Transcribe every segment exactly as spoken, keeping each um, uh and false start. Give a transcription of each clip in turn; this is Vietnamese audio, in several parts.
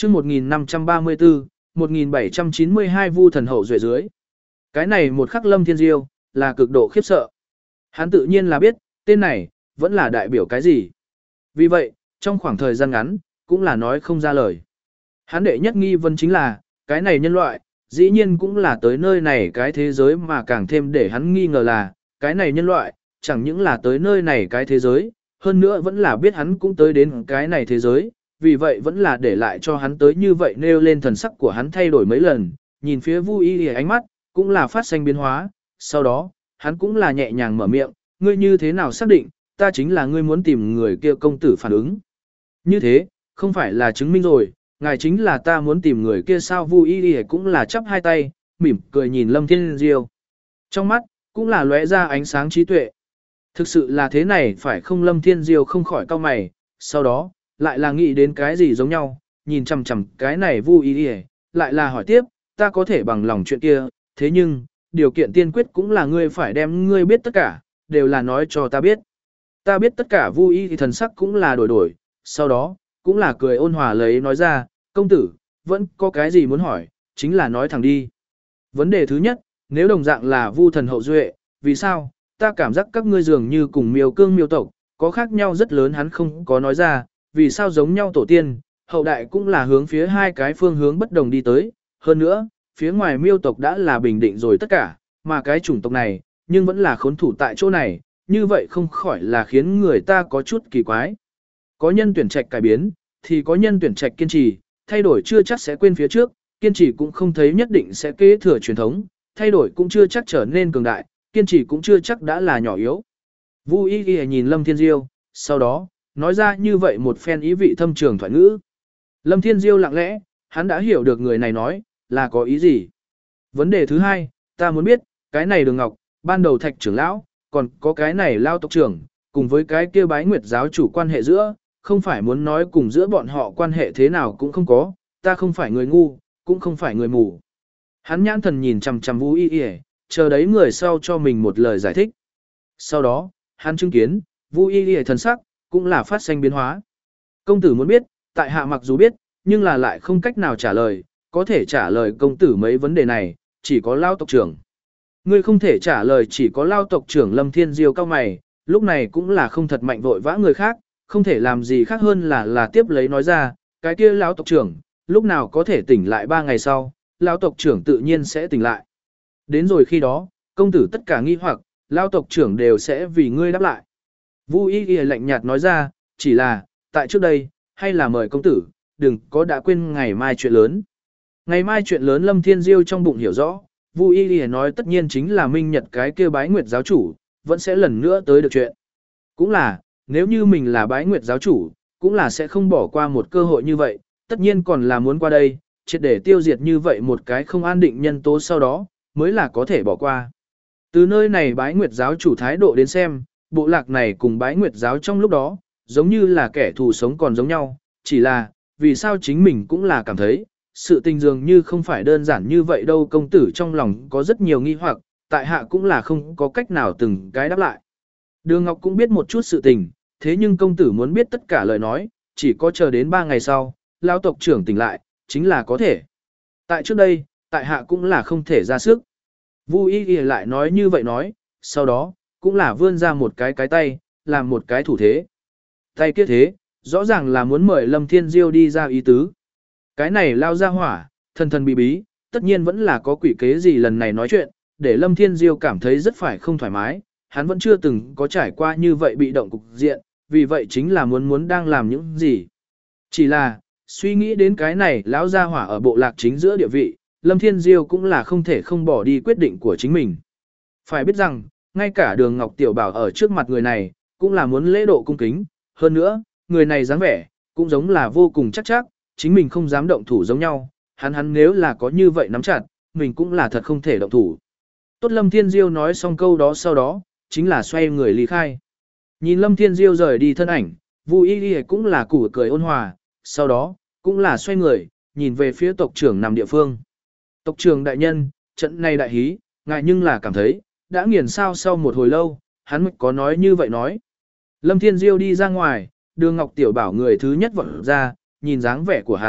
chương một nghìn năm trăm ba mươi tư, một nghìn bảy trăm chín mươi hai Vu thần hậu duệ dưới. Cái này một khắc Lâm Thiên Diêu, là cực độ khiếp sợ. Hắn tự nhiên là biết, tên này, vẫn là đại biểu cái gì. Vì vậy, trong khoảng thời gian ngắn, cũng là nói không ra lời. Hắn đệ nhất nghi vấn chính là, cái này nhân loại, dĩ nhiên cũng là tới nơi này cái thế giới mà càng thêm để hắn nghi ngờ là, cái này nhân loại, chẳng những là tới nơi này cái thế giới, hơn nữa vẫn là biết hắn cũng tới đến cái này thế giới, vì vậy vẫn là để lại cho hắn tới như vậy nêu lên thần sắc của hắn thay đổi mấy lần, nhìn phía Vu Y Y ánh mắt, cũng là phát sinh biến hóa, sau đó, hắn cũng là nhẹ nhàng mở miệng, ngươi như thế nào xác định, ta chính là ngươi muốn tìm người kia công tử phản ứng. Như thế, không phải là chứng minh rồi, ngài chính là ta muốn tìm người kia sao. Vu Y Y cũng là chắp hai tay, mỉm cười nhìn Lâm Thiên Diêu. Trong mắt, cũng là lóe ra ánh sáng trí tuệ. Thực sự là thế này phải không? Lâm Thiên Diêu không khỏi cau mày, sau đó, lại là nghĩ đến cái gì giống nhau, nhìn chằm chằm cái này Vu Y Y, lại là hỏi tiếp, ta có thể bằng lòng chuyện kia, thế nhưng, điều kiện tiên quyết cũng là ngươi phải đem ngươi biết tất cả, đều là nói cho ta biết. Ta biết tất cả. Vu Y thì thần sắc cũng là đổi đổi, sau đó, cũng là cười ôn hòa lấy nói ra, công tử, vẫn có cái gì muốn hỏi, chính là nói thẳng đi. Vấn đề thứ nhất, nếu đồng dạng là Vu thần hậu duệ, vì sao, ta cảm giác các ngươi dường như cùng miêu cương miêu tộc, có khác nhau rất lớn. Hắn không có nói ra, vì sao giống nhau tổ tiên, hậu đại cũng là hướng phía hai cái phương hướng bất đồng đi tới, hơn nữa, phía ngoài miêu tộc đã là bình định rồi tất cả, mà cái chủng tộc này, nhưng vẫn là khốn thủ tại chỗ này, như vậy không khỏi là khiến người ta có chút kỳ quái. Có nhân tuyển trạch cải biến, thì có nhân tuyển trạch kiên trì, thay đổi chưa chắc sẽ quên phía trước, kiên trì cũng không thấy nhất định sẽ kế thừa truyền thống, thay đổi cũng chưa chắc trở nên cường đại, kiên trì cũng chưa chắc đã là nhỏ yếu. Vu Y Y nhìn Lâm Thiên Diêu, sau đó, nói ra như vậy một phen ý vị thâm trường thoại ngữ. Lâm Thiên Diêu lặng lẽ, hắn đã hiểu được người này nói, là có ý gì. Vấn đề thứ hai, ta muốn biết, cái này Đường Ngọc, ban đầu Thạch trưởng lão, còn có cái này Lao tộc trưởng, cùng với cái kia Bái Nguyệt giáo chủ quan hệ giữa, không phải muốn nói cùng giữa bọn họ quan hệ thế nào cũng không có, ta không phải người ngu, cũng không phải người mù. Hắn nhãn thần nhìn chằm chằm Vu Y Y, chờ đấy người sau cho mình một lời giải thích. Sau đó, hắn chứng kiến, Vu Y Y thần sắc, cũng là phát sinh biến hóa. Công tử muốn biết, tại hạ mặc dù biết, nhưng là lại không cách nào trả lời, có thể trả lời công tử mấy vấn đề này, chỉ có Lao tộc trưởng. Ngươi không thể trả lời, chỉ có Lao tộc trưởng. Lâm Thiên Diêu cao mày, lúc này cũng là không thật mạnh vội vã người khác, không thể làm gì khác hơn là là tiếp lấy nói ra, cái kia Lão tộc trưởng, lúc nào có thể tỉnh lại ba ngày sau, Lão tộc trưởng tự nhiên sẽ tỉnh lại. Đến rồi khi đó, công tử tất cả nghi hoặc, Lão tộc trưởng đều sẽ vì ngươi đáp lại. Vu Y Y lạnh nhạt nói ra, chỉ là, tại trước đây, hay là mời công tử, đừng có đã quên ngày mai chuyện lớn. Ngày mai chuyện lớn. Lâm Thiên Diêu trong bụng hiểu rõ, Vu Y Y nói tất nhiên chính là Minh Nhật cái kia Bái Nguyệt giáo chủ, vẫn sẽ lần nữa tới được chuyện. Cũng là, nếu như mình là Bái Nguyệt giáo chủ, cũng là sẽ không bỏ qua một cơ hội như vậy, tất nhiên còn là muốn qua đây, triệt để tiêu diệt như vậy một cái không an định nhân tố sau đó, mới là có thể bỏ qua. Từ nơi này Bái Nguyệt giáo chủ thái độ đến xem, bộ lạc này cùng Bái Nguyệt giáo trong lúc đó, giống như là kẻ thù sống còn giống nhau, chỉ là, vì sao chính mình cũng là cảm thấy, sự tình dường như không phải đơn giản như vậy đâu. Công tử trong lòng có rất nhiều nghi hoặc, tại hạ cũng là không có cách nào từng cái đáp lại. Đường Ngọc cũng biết một chút sự tình, thế nhưng công tử muốn biết tất cả lời nói, chỉ có chờ đến ba ngày sau, Lão tộc trưởng tỉnh lại, chính là có thể. Tại trước đây, tại hạ cũng là không thể ra sức. Vu Y Y lại nói như vậy nói, sau đó, cũng là vươn ra một cái cái tay, làm một cái thủ thế. Tay kia thế, rõ ràng là muốn mời Lâm Thiên Diêu đi ra ý tứ. Cái này lao ra hỏa, thần thần bí bí, tất nhiên vẫn là có quỷ kế gì lần này nói chuyện, để Lâm Thiên Diêu cảm thấy rất phải không thoải mái, hắn vẫn chưa từng có trải qua như vậy bị động cục diện, vì vậy chính là muốn muốn đang làm những gì. Chỉ là, suy nghĩ đến cái này lão gia hỏa ở bộ lạc chính giữa địa vị, Lâm Thiên Diêu cũng là không thể không bỏ đi quyết định của chính mình. Phải biết rằng, ngay cả Đường Ngọc Tiểu Bảo ở trước mặt người này, cũng là muốn lễ độ cung kính, hơn nữa, người này dáng vẻ, cũng giống là vô cùng chắc chắc, chính mình không dám động thủ giống nhau, hắn hắn nếu là có như vậy nắm chặt, mình cũng là thật không thể động thủ. Tốt. Lâm Thiên Diêu nói xong câu đó sau đó, chính là xoay người ly khai. Nhìn Lâm Thiên Diêu rời đi thân ảnh, Vu Y Y cũng là củ cười ôn hòa, sau đó, cũng là xoay người, nhìn về phía tộc trưởng nằm địa phương. Tộc trưởng đại nhân, trận này đại hí, ngài nhưng là cảm thấy, đã nghiền sao. Sau một hồi lâu, hắn mới có nói như vậy nói. Lâm Thiên Diêu đi ra ngoài, Đường Ngọc Tiểu Bảo người thứ nhất vọt ra, nhìn dáng vẻ của hắn,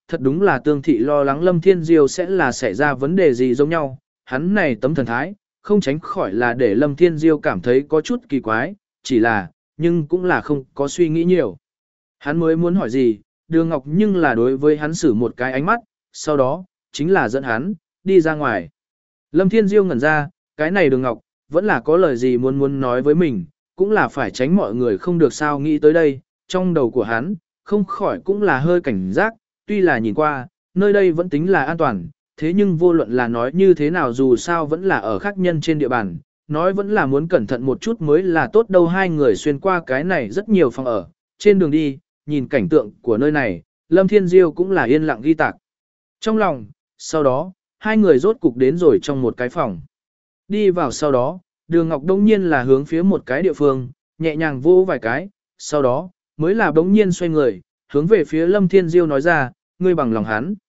thật đúng là Tương Thị lo lắng Lâm Thiên Diêu sẽ là xảy ra vấn đề gì giống nhau, hắn này tấm thần thái, không tránh khỏi là để Lâm Thiên Diêu cảm thấy có chút kỳ quái, chỉ là, nhưng cũng là không có suy nghĩ nhiều. Hắn mới muốn hỏi gì, Đường Ngọc nhưng là đối với hắn xử một cái ánh mắt, sau đó, chính là dẫn hắn, đi ra ngoài. Lâm Thiên Diêu ngẩn ra, cái này Đường Ngọc, vẫn là có lời gì muốn muốn nói với mình, cũng là phải tránh mọi người không được sao nghĩ tới đây, trong đầu của hắn, không khỏi cũng là hơi cảnh giác, tuy là nhìn qua, nơi đây vẫn tính là an toàn, thế nhưng vô luận là nói như thế nào dù sao vẫn là ở khác nhân trên địa bàn, nói vẫn là muốn cẩn thận một chút mới là tốt đâu. Hai người xuyên qua cái này rất nhiều phòng ở, trên đường đi, nhìn cảnh tượng của nơi này, Lâm Thiên Diêu cũng là yên lặng ghi tạc. Trong lòng, sau đó, hai người rốt cục đến rồi trong một cái phòng. Đi vào sau đó, Đường Ngọc đông nhiên là hướng phía một cái địa phương, nhẹ nhàng vô vài cái, sau đó, mới là đống nhiên xoay người, hướng về phía Lâm Thiên Diêu nói ra, ngươi bằng lòng hắn.